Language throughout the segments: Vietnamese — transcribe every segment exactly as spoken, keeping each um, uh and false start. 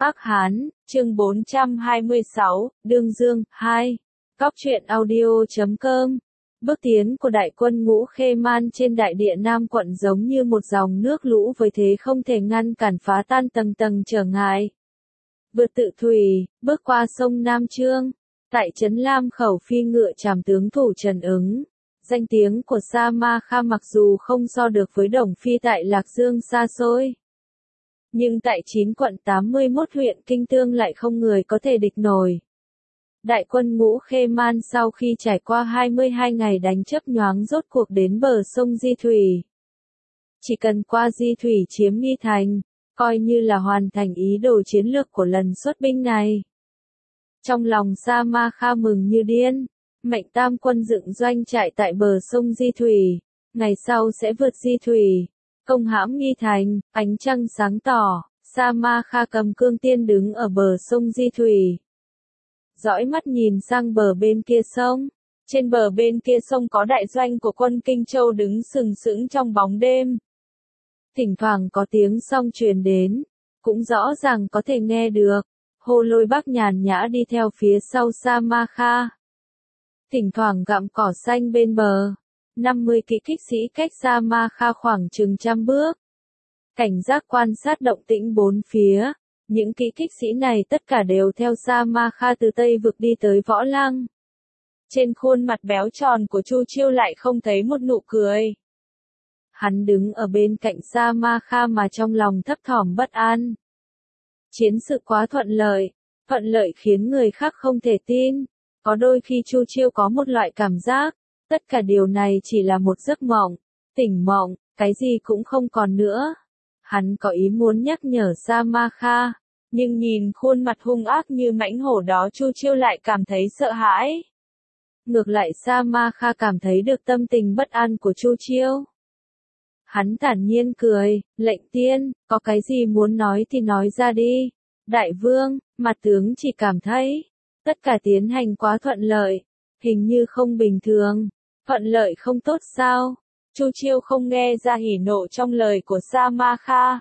Ác Hán, chương bốn trăm hai mươi sáu, Đương Dương, hai. Cóc truyện audio chấm com. Bước tiến của đại quân Ngũ Khê Man trên đại địa Nam quận giống như một dòng nước lũ với thế không thể ngăn cản phá tan tầng tầng trở ngại. Vượt tự thủy, bước qua sông Nam Chương, tại trấn Lam Khẩu phi ngựa trảm tướng thủ Trần Ứng. Danh tiếng của Sa Ma Kha mặc dù không so được với Đồng Phi tại Lạc Dương xa xôi, nhưng tại chín quận tám mươi mốt huyện kinh tương lại không người có thể địch nổi. Đại quân Ngũ Khê Man sau khi trải qua hai mươi hai ngày đánh chớp nhoáng rốt cuộc đến bờ sông Di Thủy. Chỉ cần qua Di Thủy chiếm Nghi Thành, coi như là hoàn thành ý đồ chiến lược của lần xuất binh này. Trong lòng Sa Ma Kha mừng như điên, mệnh tam quân dựng doanh trại tại bờ sông Di Thủy, ngày sau sẽ vượt Di Thủy, công hãm Nghi Thành. Ánh trăng sáng tỏ, Sa Ma Kha cầm cương tiên đứng ở bờ sông Di Thủy, dõi mắt nhìn sang bờ bên kia sông. Trên bờ bên kia sông có đại doanh của quân Kinh Châu đứng sừng sững trong bóng đêm. Thỉnh thoảng có tiếng song truyền đến, cũng rõ ràng có thể nghe được. Hồ Lôi Bắc nhàn nhã đi theo phía sau Sa Ma Kha, thỉnh thoảng gặm cỏ xanh bên bờ. năm mươi kỵ kích sĩ cách Sa Ma Kha khoảng chừng trăm bước, cảnh giác quan sát động tĩnh bốn phía. Những kỵ kích sĩ này tất cả đều theo Sa Ma Kha từ Tây vực đi tới Võ Lăng. Trên khuôn mặt béo tròn của Chu Chiêu lại không thấy một nụ cười. Hắn đứng ở bên cạnh Sa Ma Kha mà trong lòng thấp thỏm bất an. Chiến sự quá thuận lợi, thuận lợi khiến người khác không thể tin. Có đôi khi Chu Chiêu có một loại cảm giác, tất cả điều này chỉ là một giấc mộng, tỉnh mộng, cái gì cũng không còn nữa. Hắn có ý muốn nhắc nhở Sa Ma Kha, nhưng nhìn khuôn mặt hung ác như mãnh hổ đó Chu Chiêu lại cảm thấy sợ hãi. Ngược lại Sa Ma Kha cảm thấy được tâm tình bất an của Chu Chiêu. Hắn thản nhiên cười, lệnh tiên, có cái gì muốn nói thì nói ra đi. Đại vương, mặt tướng chỉ cảm thấy, tất cả tiến hành quá thuận lợi, hình như không bình thường. Thuận lợi không tốt sao? Chu Chiêu không nghe ra hỉ nộ trong lời của Sa Ma Kha.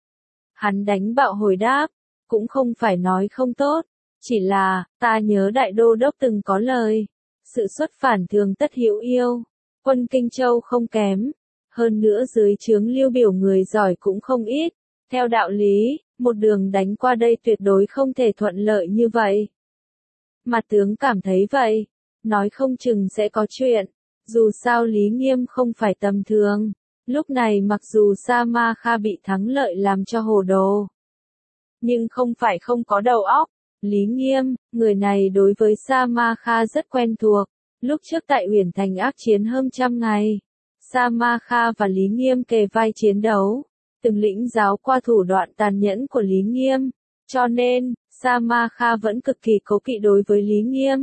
Hắn đánh bạo hồi đáp, cũng không phải nói không tốt, chỉ là, ta nhớ đại đô đốc từng có lời, sự xuất phản thường tất hữu yêu, quân Kinh Châu không kém, hơn nữa dưới trướng Lưu Biểu người giỏi cũng không ít, theo đạo lý, một đường đánh qua đây tuyệt đối không thể thuận lợi như vậy. Mặt tướng cảm thấy vậy, nói không chừng sẽ có chuyện. Dù sao Lý Nghiêm không phải tầm thường, lúc này mặc dù Sa Ma Kha bị thắng lợi làm cho hồ đồ, nhưng không phải không có đầu óc. Lý Nghiêm, người này đối với Sa Ma Kha rất quen thuộc, lúc trước tại Uyển Thành ác chiến hơn trăm ngày, Sa Ma Kha và Lý Nghiêm kề vai chiến đấu, từng lĩnh giáo qua thủ đoạn tàn nhẫn của Lý Nghiêm, cho nên, Sa Ma Kha vẫn cực kỳ cố kỵ đối với Lý Nghiêm.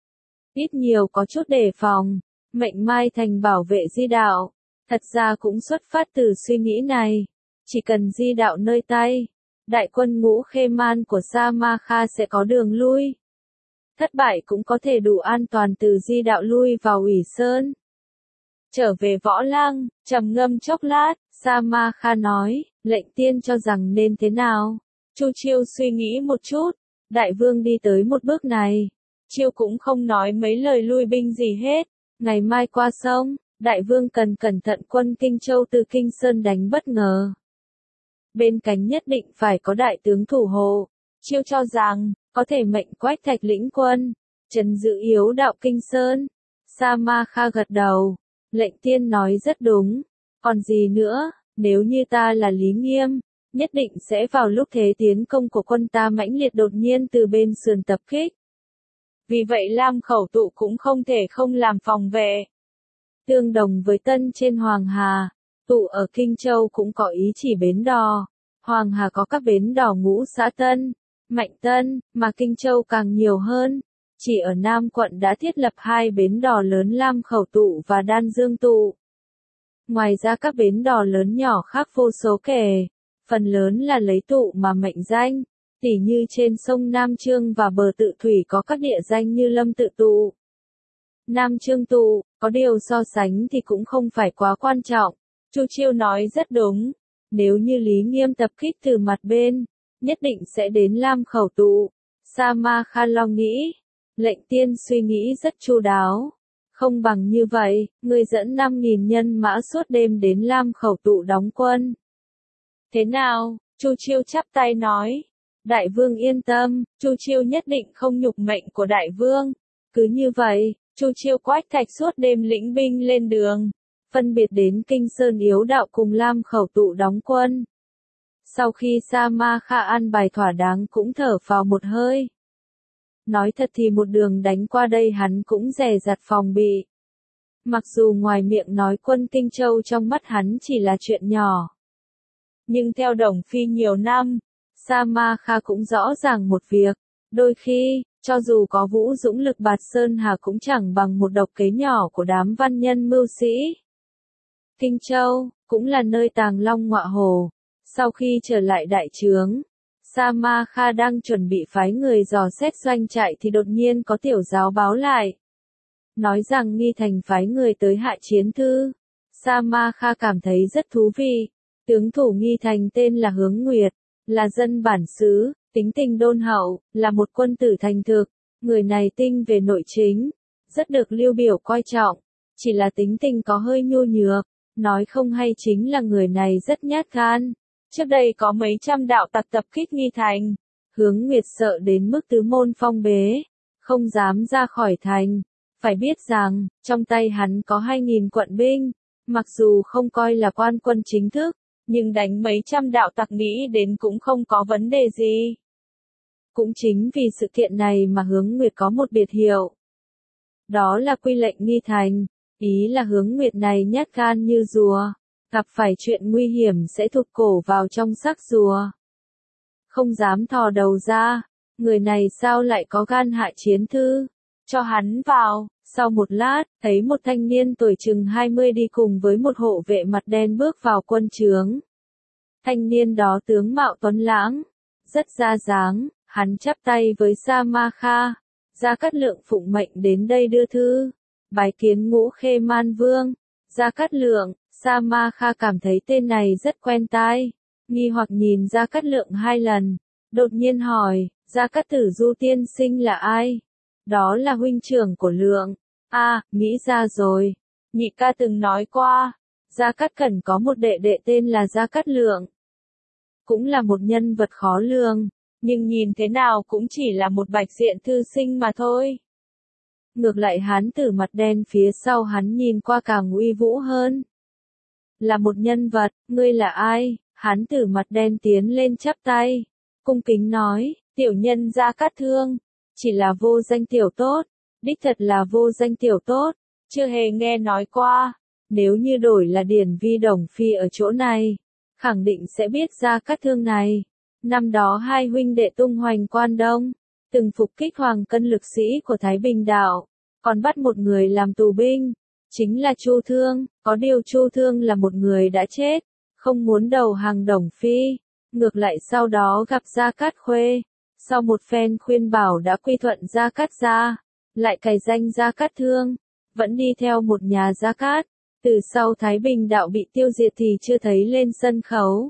Ít nhiều có chút đề phòng. Mệnh Mai Thành bảo vệ Di Đạo, thật ra cũng xuất phát từ suy nghĩ này. Chỉ cần Di Đạo nơi tay, đại quân Ngũ Khê Man của Sa Ma Kha sẽ có đường lui. Thất bại cũng có thể đủ an toàn từ Di Đạo lui vào Ủy Sơn. Trở về Võ Lăng, trầm ngâm chốc lát, Sa Ma Kha nói, lệnh tiên cho rằng nên thế nào? Chu Chiêu suy nghĩ một chút, đại vương đi tới một bước này. Chiêu cũng không nói mấy lời lui binh gì hết. Ngày mai qua sông, đại vương cần cẩn thận quân Kinh Châu từ Kinh Sơn đánh bất ngờ. Bên cánh nhất định phải có đại tướng thủ hộ. Chiêu cho rằng, có thể mệnh Quách Thạch lĩnh quân, trấn giữ yếu đạo Kinh Sơn. Sa Ma Kha gật đầu, lệnh tiên nói rất đúng. Còn gì nữa, nếu như ta là Lý Nghiêm, nhất định sẽ vào lúc thế tiến công của quân ta mãnh liệt đột nhiên từ bên sườn tập kích. Vì vậy Lam Khẩu tụ cũng không thể không làm phòng vệ. Tương đồng với Tân trên Hoàng Hà, tụ ở Kinh Châu cũng có ý chỉ bến đò. Hoàng Hà có các bến đò Ngũ Xã Tân, Mạnh Tân, mà Kinh Châu càng nhiều hơn. Chỉ ở Nam quận đã thiết lập hai bến đò lớn Lam Khẩu tụ và Đan Dương tụ. Ngoài ra các bến đò lớn nhỏ khác vô số kể, phần lớn là lấy tụ mà mệnh danh. Tỉ như trên sông Nam Chương và bờ tự thủy có các địa danh như Lâm Tự Tụ, Nam Chương Tụ, có điều so sánh thì cũng không phải quá quan trọng. Chu Chiêu nói rất đúng, nếu như Lý Nghiêm tập kích từ mặt bên, nhất định sẽ đến Lam Khẩu tụ. Sa Ma Kha lo nghĩ. Lệnh tiên suy nghĩ rất chu đáo. Không bằng như vậy, ngươi dẫn năm nghìn nhân mã suốt đêm đến Lam Khẩu tụ đóng quân. Thế nào? Chu Chiêu chắp tay nói. Đại vương yên tâm, Chu Chiêu nhất định không nhục mệnh của đại vương. Cứ như vậy, Chu Chiêu Quách Thạch suốt đêm lĩnh binh lên đường, phân biệt đến Kinh Sơn Yếu Đạo cùng Lam Khẩu tụ đóng quân. Sau khi Sa Ma Kha an bài thỏa đáng cũng thở phào một hơi. Nói thật thì một đường đánh qua đây hắn cũng dè dặt phòng bị. Mặc dù ngoài miệng nói quân Kinh Châu trong mắt hắn chỉ là chuyện nhỏ. Nhưng theo Đồng Phi nhiều năm, Sa Ma Kha cũng rõ ràng một việc. Đôi khi, cho dù có vũ dũng lực bạt sơn hà cũng chẳng bằng một độc kế nhỏ của đám văn nhân mưu sĩ. Kinh Châu, cũng là nơi tàng long ngọa hổ. Sau khi trở lại đại trướng, Sa Ma Kha đang chuẩn bị phái người dò xét doanh trại thì đột nhiên có tiểu giáo báo lại. Nói rằng Nghi Thành phái người tới hạ chiến thư. Sa Ma Kha cảm thấy rất thú vị. Tướng thủ Nghi Thành tên là Hướng Nguyệt, là dân bản xứ, tính tình đôn hậu, là một quân tử thành thực. Người này tinh về nội chính, rất được Lưu Biểu coi trọng. Chỉ là tính tình có hơi nhu nhược, nói không hay chính là người này rất nhát gan. Trước đây có mấy trăm đạo tặc tập kích Nghi Thành. Hướng Nguyệt sợ đến mức tứ môn phong bế, không dám ra khỏi thành. Phải biết rằng, trong tay hắn có hai nghìn quận binh, mặc dù không coi là quan quân chính thức, nhưng đánh mấy trăm đạo tặc nghĩ đến cũng không có vấn đề gì. Cũng chính vì sự kiện này mà Hướng Nguyệt có một biệt hiệu. Đó là Quy lệnh Nghi Thành, ý là Hướng Nguyệt này nhát gan như rùa, gặp phải chuyện nguy hiểm sẽ thụt cổ vào trong xác rùa. Không dám thò đầu ra, người này sao lại có gan hạ chiến thư, cho hắn vào. Sau một lát, thấy một thanh niên tuổi chừng hai mươi đi cùng với một hộ vệ mặt đen bước vào quân trướng. Thanh niên đó tướng mạo tuấn lãng, rất ra dáng, hắn chắp tay với Sa Ma Kha. Gia Cát Lượng phụng mệnh đến đây đưa thư, bái kiến Ngũ Khê Man Vương. Gia Cát Lượng, Sa Ma Kha cảm thấy tên này rất quen tai, nghi hoặc nhìn Gia Cát Lượng hai lần, đột nhiên hỏi, Gia Cát Tử Du tiên sinh là ai? Đó là huynh trưởng của Lượng. A, à, nghĩ ra rồi. Nhị ca từng nói qua, Gia Cát Cẩn có một đệ đệ tên là Gia Cát Lượng. Cũng là một nhân vật khó lường, nhưng nhìn thế nào cũng chỉ là một bạch diện thư sinh mà thôi. Ngược lại hán tử mặt đen phía sau hắn nhìn qua càng uy vũ hơn. Là một nhân vật, ngươi là ai? Hán tử mặt đen tiến lên chắp tay, cung kính nói, tiểu nhân Gia Cát Thương, chỉ là vô danh tiểu tốt. Đích thật là vô danh tiểu tốt, chưa hề nghe nói qua. Nếu như đổi là Điển Vi Đồng Phi ở chỗ này, khẳng định sẽ biết Gia Cát Thương này. Năm đó hai huynh đệ tung hoành Quan Đông, từng phục kích hoàng cân lực sĩ của Thái Bình Đạo, còn bắt một người làm tù binh, chính là Chu Thương. Có điều Chu Thương là một người đã chết, không muốn đầu hàng Đồng Phi, ngược lại sau đó gặp Gia Cát Khuê, sau một phen khuyên bảo đã quy thuận Gia Cát gia. Lại cài danh Gia Cát Thương, vẫn đi theo một nhà Gia Cát, từ sau Thái Bình Đạo bị tiêu diệt thì chưa thấy lên sân khấu.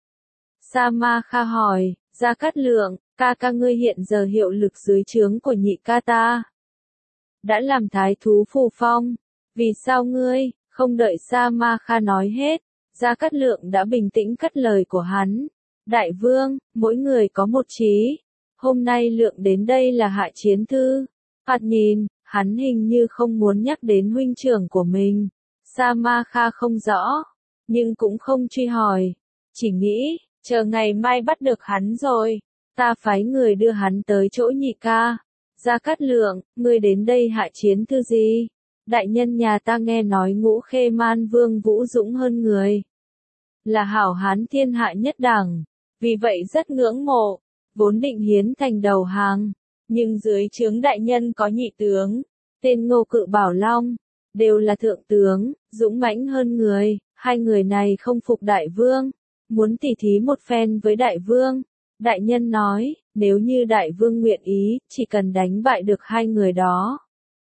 Sa Ma Kha hỏi, Gia Cát Lượng, ca ca ngươi hiện giờ hiệu lực dưới trướng của nhị ca ta. Đã làm thái thú Phù Phong, vì sao ngươi, không đợi Sa Ma Kha nói hết, Gia Cát Lượng đã bình tĩnh cắt lời của hắn. Đại vương, mỗi người có một chí, hôm nay Lượng đến đây là hạ chiến thư. Thoạt nhìn, hắn hình như không muốn nhắc đến huynh trưởng của mình. Sa Ma Kha không rõ, nhưng cũng không truy hỏi. Chỉ nghĩ, chờ ngày mai bắt được hắn rồi, ta phái người đưa hắn tới chỗ nhị ca. Gia Cát Lượng, ngươi đến đây hạ chiến thư gì? Đại nhân nhà ta nghe nói Ngũ Khê Man Vương vũ dũng hơn người, là hảo hán thiên hạ nhất đẳng, vì vậy rất ngưỡng mộ, vốn định hiến thành đầu hàng. Nhưng dưới trướng đại nhân có nhị tướng, tên Ngô Cự Bảo Long, đều là thượng tướng, dũng mãnh hơn người, hai người này không phục đại vương, muốn tỉ thí một phen với đại vương. Đại nhân nói, nếu như đại vương nguyện ý, chỉ cần đánh bại được hai người đó,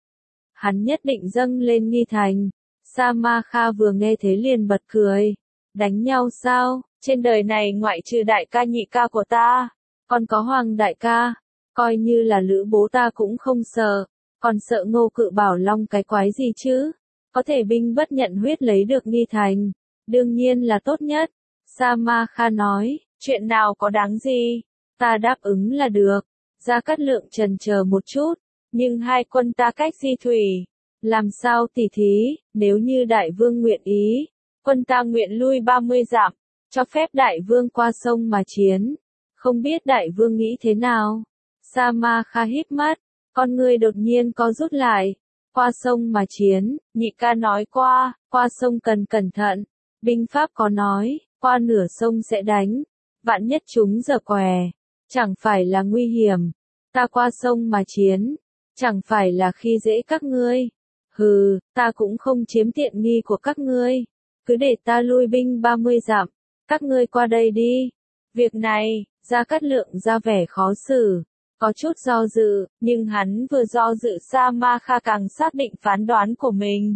hắn nhất định dâng lên Nghi Thành. Sa Ma Kha vừa nghe thế liền bật cười, đánh nhau sao, trên đời này ngoại trừ đại ca nhị ca của ta, Còn có Hoàng đại ca, coi như là Lữ bố ta cũng không sợ, còn sợ Ngô Cự Bảo Long cái quái gì chứ? Có thể binh bất nhận huyết lấy được Nghi Thành, đương nhiên là tốt nhất. Sa Ma Kha nói, chuyện nào có đáng gì, ta đáp ứng là được. Gia Cát Lượng chần chờ một chút, nhưng hai quân ta cách di thủy, làm sao tỉ thí, nếu như đại vương nguyện ý, quân ta nguyện lui ba mươi dặm, cho phép đại vương qua sông mà chiến. Không biết đại vương nghĩ thế nào? Sa Ma Kha híp mắt, con người đột nhiên có rút lại. Qua sông mà chiến, nhị ca nói qua, qua sông cần cẩn thận. Binh pháp có nói, qua nửa sông sẽ đánh, vạn nhất chúng giở què, chẳng phải là nguy hiểm. Ta qua sông mà chiến, chẳng phải là khi dễ các ngươi. Hừ, ta cũng không chiếm tiện nghi của các ngươi, cứ để ta lui binh ba mươi dặm, các ngươi qua đây đi. Việc này, Gia Cát Lượng ra vẻ khó xử, có chút do dự, nhưng hắn vừa do dự Sa Ma Kha càng xác định phán đoán của mình.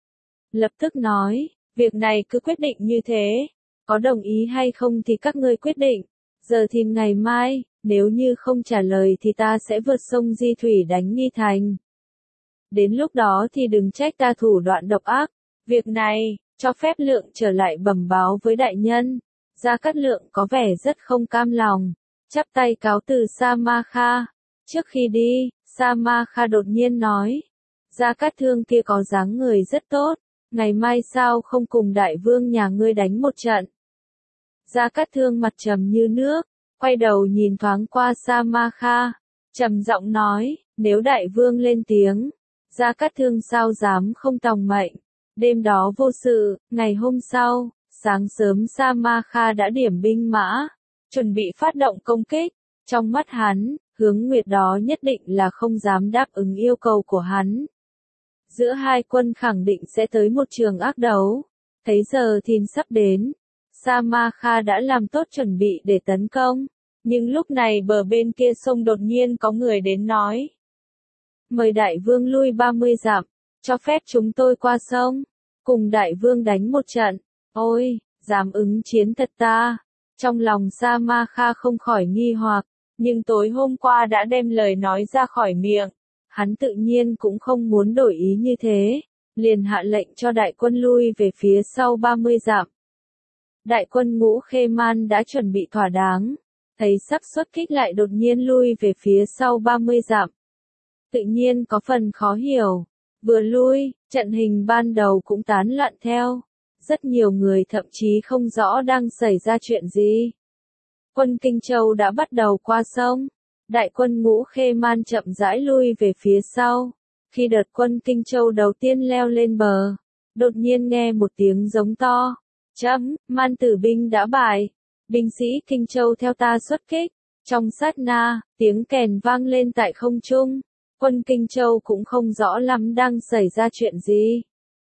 Lập tức nói, việc này cứ quyết định như thế, có đồng ý hay không thì các ngươi quyết định, giờ thì ngày mai, nếu như không trả lời thì ta sẽ vượt sông Di Thủy đánh Nghi Thành. Đến lúc đó thì đừng trách ta thủ đoạn độc ác, việc này, cho phép Lượng trở lại bẩm báo với đại nhân. Gia Cát Lượng có vẻ rất không cam lòng, chắp tay cáo từ Sa Ma Kha. Trước khi đi, Sa Ma Kha đột nhiên nói, Gia Cát Thương kia có dáng người rất tốt, ngày mai sao không cùng đại vương nhà ngươi đánh một trận. Gia Cát Thương mặt trầm như nước, quay đầu nhìn thoáng qua Sa Ma Kha, trầm giọng nói, nếu đại vương lên tiếng, Gia Cát Thương sao dám không tòng mệnh. Đêm đó vô sự, ngày hôm sau, sáng sớm Sa Ma Kha đã điểm binh mã, chuẩn bị phát động công kích. Trong mắt hắn, Hướng Nguyệt đó nhất định là không dám đáp ứng yêu cầu của hắn. Giữa hai quân khẳng định sẽ tới một trường ác đấu. Thấy giờ thìn sắp đến, Sa Ma Kha đã làm tốt chuẩn bị để tấn công. Nhưng lúc này bờ bên kia sông đột nhiên có người đến nói. Mời đại vương lui ba mươi dặm, cho phép chúng tôi qua sông, cùng đại vương đánh một trận. Ôi, dám ứng chiến thật ta. Trong lòng Sa Ma Kha không khỏi nghi hoặc, nhưng tối hôm qua đã đem lời nói ra khỏi miệng. Hắn tự nhiên cũng không muốn đổi ý như thế, liền hạ lệnh cho đại quân lui về phía sau ba mươi dặm. Đại quân Ngũ Khê Man đã chuẩn bị thỏa đáng, thấy sắp xuất kích lại đột nhiên lui về phía sau ba mươi dặm. Tự nhiên có phần khó hiểu, vừa lui, trận hình ban đầu cũng tán loạn theo. Rất nhiều người thậm chí không rõ đang xảy ra chuyện gì. Quân Kinh Châu đã bắt đầu qua sông. Đại quân Ngũ Khê Man chậm rãi lui về phía sau. Khi đợt quân Kinh Châu đầu tiên leo lên bờ, đột nhiên nghe một tiếng giống to. Chấm, Man tử binh đã bại. Binh sĩ Kinh Châu theo ta xuất kích. Trong sát na, tiếng kèn vang lên tại không trung. Quân Kinh Châu cũng không rõ lắm đang xảy ra chuyện gì.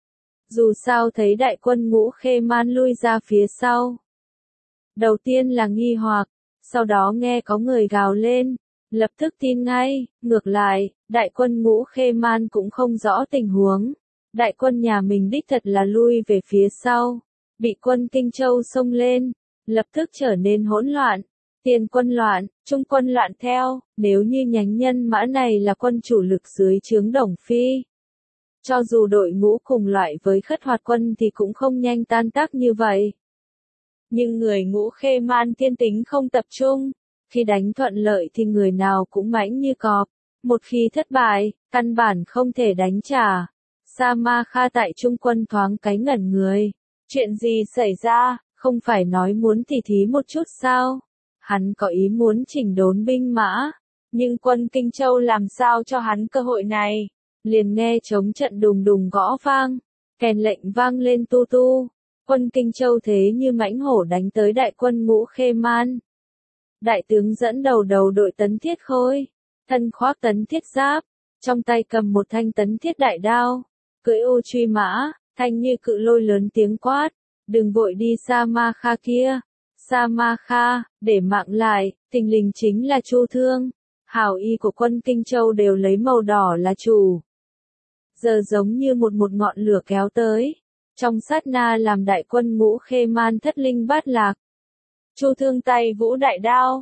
Dù sao thấy đại quân Ngũ Khê Man lui ra phía sau. Đầu tiên là nghi hoặc, sau đó nghe có người gào lên, lập tức tin ngay. Ngược lại, đại quân Ngũ Khê Man cũng không rõ tình huống. Đại quân nhà mình đích thật là lui về phía sau, bị quân Kinh Châu xông lên, lập tức trở nên hỗn loạn. Tiền quân loạn, trung quân loạn theo. Nếu như nhánh nhân mã này là quân chủ lực dưới trướng Đồng Phi, cho dù đội ngũ cùng loại với Khất Hoạt quân thì cũng không nhanh tan tác như vậy. Nhưng người Ngũ Khê Man thiên tính không tập trung, khi đánh thuận lợi thì người nào cũng mãnh như cọp, một khi thất bại, căn bản không thể đánh trả. Sa Ma Kha tại trung quân thoáng cái ngẩn người, chuyện gì xảy ra, không phải nói muốn tỉ thí một chút sao? Hắn có ý muốn chỉnh đốn binh mã, nhưng quân Kinh Châu làm sao cho hắn cơ hội này? Liền nghe trống trận đùng đùng gõ vang, kèn lệnh vang lên tu tu. Quân Kinh Châu thế như mãnh hổ đánh tới đại quân Ngũ Khê Man. Đại tướng dẫn đầu đầu đội tấn thiết khôi, thân khoác tấn thiết giáp, trong tay cầm một thanh tấn thiết đại đao, cưỡi ô truy mã, thanh như cự lôi lớn tiếng quát, đừng vội đi Sa Ma Kha kia. Sa Ma Kha, để mạng lại, thình lình chính là Chu Thương. Hào y của quân Kinh Châu đều lấy màu đỏ là chủ. Giờ giống như một một ngọn lửa kéo tới, trong sát na làm đại quân Ngũ Khê Man thất linh bát lạc. Chu Thương tay vũ đại đao,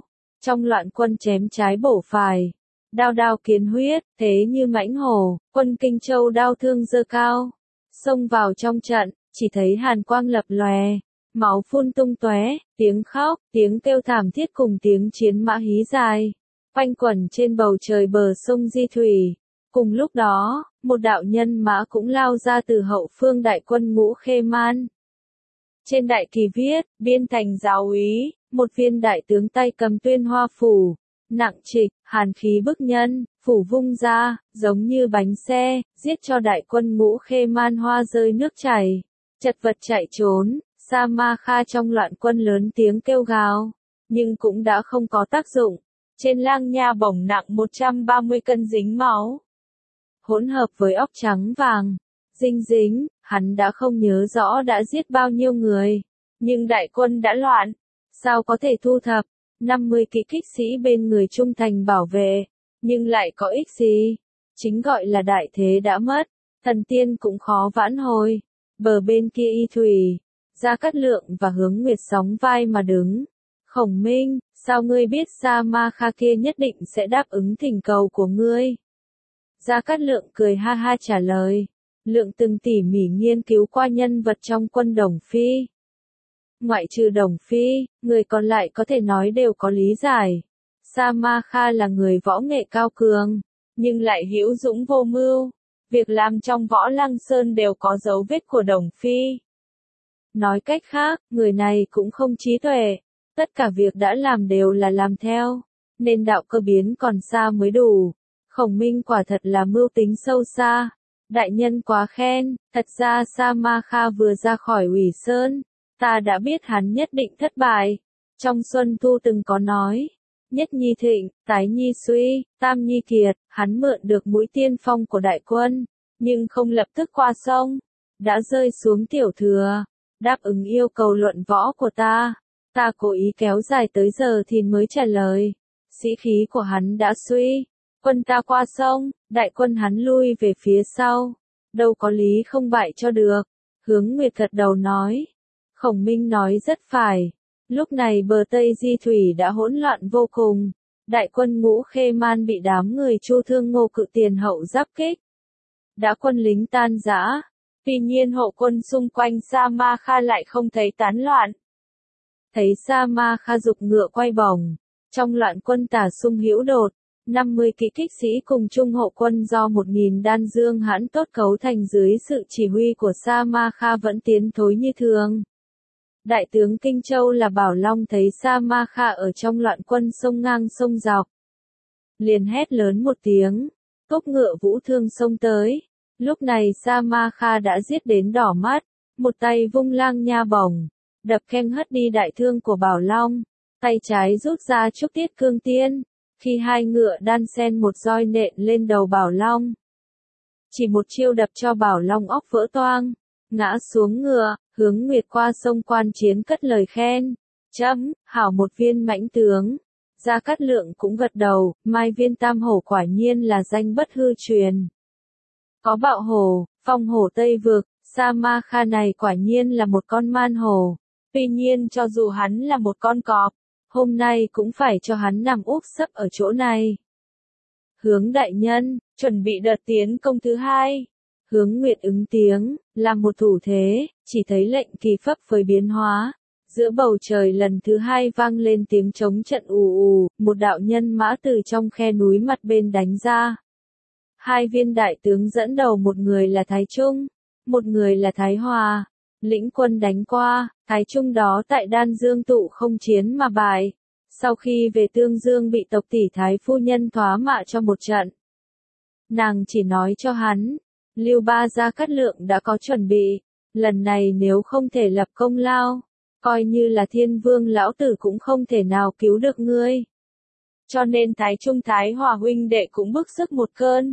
trong loạn quân chém trái bổ phải, đao đao kiến huyết, thế như mãnh hổ, quân Kinh Châu đao thương giơ cao, xông vào trong trận, chỉ thấy hàn quang lập lòe, máu phun tung tóe, tiếng khóc, tiếng kêu thảm thiết cùng tiếng chiến mã hí dài, quanh quẩn trên bầu trời bờ sông Di Thủy. Cùng lúc đó, một đạo nhân mã cũng lao ra từ hậu phương đại quân Ngũ Khê Man. Trên đại kỳ viết, biên thành giáo úy, một viên đại tướng tay cầm tuyên hoa phủ, nặng trịch, hàn khí bức nhân, phủ vung ra, giống như bánh xe, giết cho đại quân Ngũ Khê Man hoa rơi nước chảy, chật vật chạy trốn. Sa Ma Kha trong loạn quân lớn tiếng kêu gào, nhưng cũng đã không có tác dụng. Trên lang nha bổng nặng một trăm ba mươi cân dính máu, hỗn hợp với óc trắng vàng, dinh dính, hắn đã không nhớ rõ đã giết bao nhiêu người, nhưng đại quân đã loạn, sao có thể thu thập, năm mươi kỵ kích sĩ bên người trung thành bảo vệ, nhưng lại có ích gì, chính gọi là đại thế đã mất, thần tiên cũng khó vãn hồi, bờ bên kia y thủy, Gia Cát Lượng và Hướng Nguyệt sóng vai mà đứng, Khổng Minh, sao ngươi biết Sa Ma Kha kia nhất định sẽ đáp ứng thỉnh cầu của ngươi? Gia Cát Lượng cười ha ha trả lời, Lượng từng tỉ mỉ nghiên cứu qua nhân vật trong quân Đồng Phi. Ngoại trừ Đồng Phi, người còn lại có thể nói đều có lý giải. Sa Ma Kha là người võ nghệ cao cường, nhưng lại hữu dũng vô mưu. Việc làm trong Võ Lăng Sơn đều có dấu vết của Đồng Phi. Nói cách khác, người này cũng không trí tuệ. Tất cả việc đã làm đều là làm theo, nên đạo cơ biến còn xa mới đủ. Khổng Minh quả thật là mưu tính sâu xa. Đại nhân quá khen, thật ra Sa Ma Kha vừa ra khỏi Ủy Sơn, ta đã biết hắn nhất định thất bại. Trong Xuân Thu từng có nói, nhất nhi thịnh, tái nhi suy, tam nhi kiệt, hắn mượn được mũi tiên phong của đại quân, nhưng không lập tức qua sông, đã rơi xuống tiểu thừa, đáp ứng yêu cầu luận võ của ta. Ta cố ý kéo dài tới giờ thì mới trả lời, sĩ khí của hắn đã suy, quân ta qua sông, đại quân hắn lui về phía sau, đâu có lý không bại cho được. Hướng Nguyệt gật đầu nói, Khổng Minh nói rất phải, lúc này bờ Tây Di Thủy đã hỗn loạn vô cùng, đại quân Ngũ Khê Man bị đám người Chu Thương Ngô Cự tiền hậu giáp kích, đã quân lính tan rã, tuy nhiên hộ quân xung quanh Sa Ma Kha lại không thấy tán loạn. Thấy Sa Ma Kha dục ngựa quay vòng, trong loạn quân tả xung hữu đột, năm mươi kỵ kích sĩ cùng trung hộ quân do một nghìn đan dương hãn tốt cấu thành dưới sự chỉ huy của Sa Ma Kha vẫn tiến thối như thường. Đại tướng Kinh Châu là Bảo Long thấy Sa Ma Kha ở trong loạn quân sông ngang sông dọc, liền hét lớn một tiếng, cốc ngựa vũ thương xông tới. Lúc này Sa Ma Kha đã giết đến đỏ mắt, một tay vung lang nha bổng, đập khem hất đi đại thương của Bảo Long, tay trái rút ra trúc tiết cương tiên, khi hai ngựa đan sen một roi nện lên đầu Bảo Long. Chỉ một chiêu đập cho Bảo Long óc vỡ toang, ngã xuống ngựa. Hướng Nguyệt qua sông quan chiến cất lời khen, chấm, hảo một viên mãnh tướng. Gia Cát Lượng cũng gật đầu, Mai Viên Tam Hổ quả nhiên là danh bất hư truyền. Có bạo hổ, phong hổ Tây Vực, Sa Ma Kha này quả nhiên là một con man hổ. Tuy nhiên cho dù hắn là một con cọp, hôm nay cũng phải cho hắn nằm úp sấp ở chỗ này. Hướng đại nhân, chuẩn bị đợt tiến công thứ hai. Hướng Nguyệt ứng tiếng, làm một thủ thế, chỉ thấy lệnh kỳ phấp với biến hóa. Giữa bầu trời lần thứ hai vang lên tiếng trống trận ù ù, một đạo nhân mã từ trong khe núi mặt bên đánh ra. Hai viên đại tướng dẫn đầu, một người là Thái Trung, một người là Thái Hòa. Lĩnh quân đánh qua, Thái Trung đó tại Đan Dương tụ không chiến mà bại. Sau khi về Tương Dương bị tộc tỷ Thái phu nhân thoá mạ cho một trận. Nàng chỉ nói cho hắn, Lưu Ba Gia Cát Lượng đã có chuẩn bị, lần này nếu không thể lập công lao, coi như là Thiên Vương lão tử cũng không thể nào cứu được ngươi. Cho nên Thái Trung Thái Hòa huynh đệ cũng bức sức một cơn.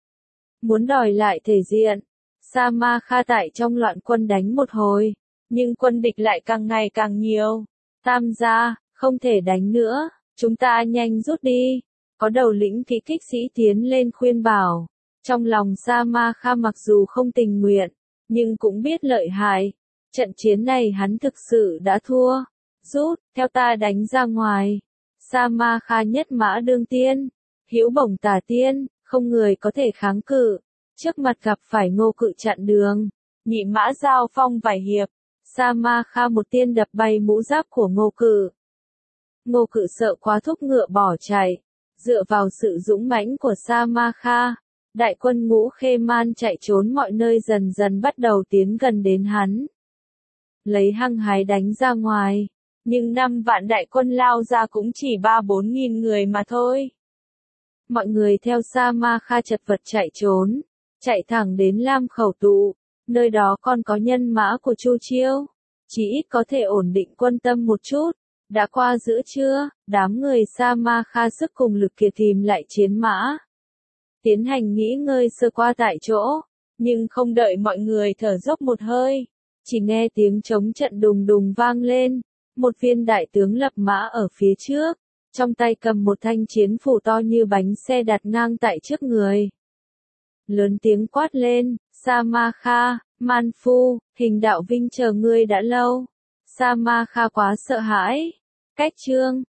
Muốn đòi lại thể diện, Sa Ma Kha tại trong loạn quân đánh một hồi, nhưng quân địch lại càng ngày càng nhiều. Tam gia, không thể đánh nữa, chúng ta nhanh rút đi. Có đầu lĩnh kỵ kích sĩ tiến lên khuyên bảo. Trong lòng Sa Ma Kha mặc dù không tình nguyện, nhưng cũng biết lợi hại. Trận chiến này hắn thực sự đã thua. Rút, theo ta đánh ra ngoài. Sa Ma Kha nhất mã đương tiên, hữu bổng tả tiên, không người có thể kháng cự. Trước mặt gặp phải Ngô Cự chặn đường, nhị mã giao phong vài hiệp, Sa Ma Kha một tiên đập bay mũ giáp của Ngô Cự. Ngô Cự sợ quá thúc ngựa bỏ chạy, dựa vào sự dũng mãnh của Sa Ma Kha, đại quân Ngũ Khê Man chạy trốn mọi nơi dần dần bắt đầu tiến gần đến hắn. Lấy hăng hái đánh ra ngoài, nhưng năm vạn đại quân lao ra cũng chỉ ba bốn nghìn người mà thôi. Mọi người theo Sa Ma Kha chật vật chạy trốn, chạy thẳng đến Lam Khẩu Tụ, nơi đó còn có nhân mã của Chu Chiêu, chỉ ít có thể ổn định quân tâm một chút. Đã qua giữa trưa, đám người Sa Ma Kha sức cùng lực kiệt tìm lại chiến mã, tiến hành nghỉ ngơi sơ qua tại chỗ, nhưng không đợi mọi người thở dốc một hơi, chỉ nghe tiếng trống trận đùng đùng vang lên, một viên đại tướng lập mã ở phía trước, trong tay cầm một thanh chiến phủ to như bánh xe đặt ngang tại trước người. Lớn tiếng quát lên, Sa Ma Kha, Man Phu, Hình Đạo Vinh chờ ngươi đã lâu. Sa Ma Kha quá sợ hãi, cách trương,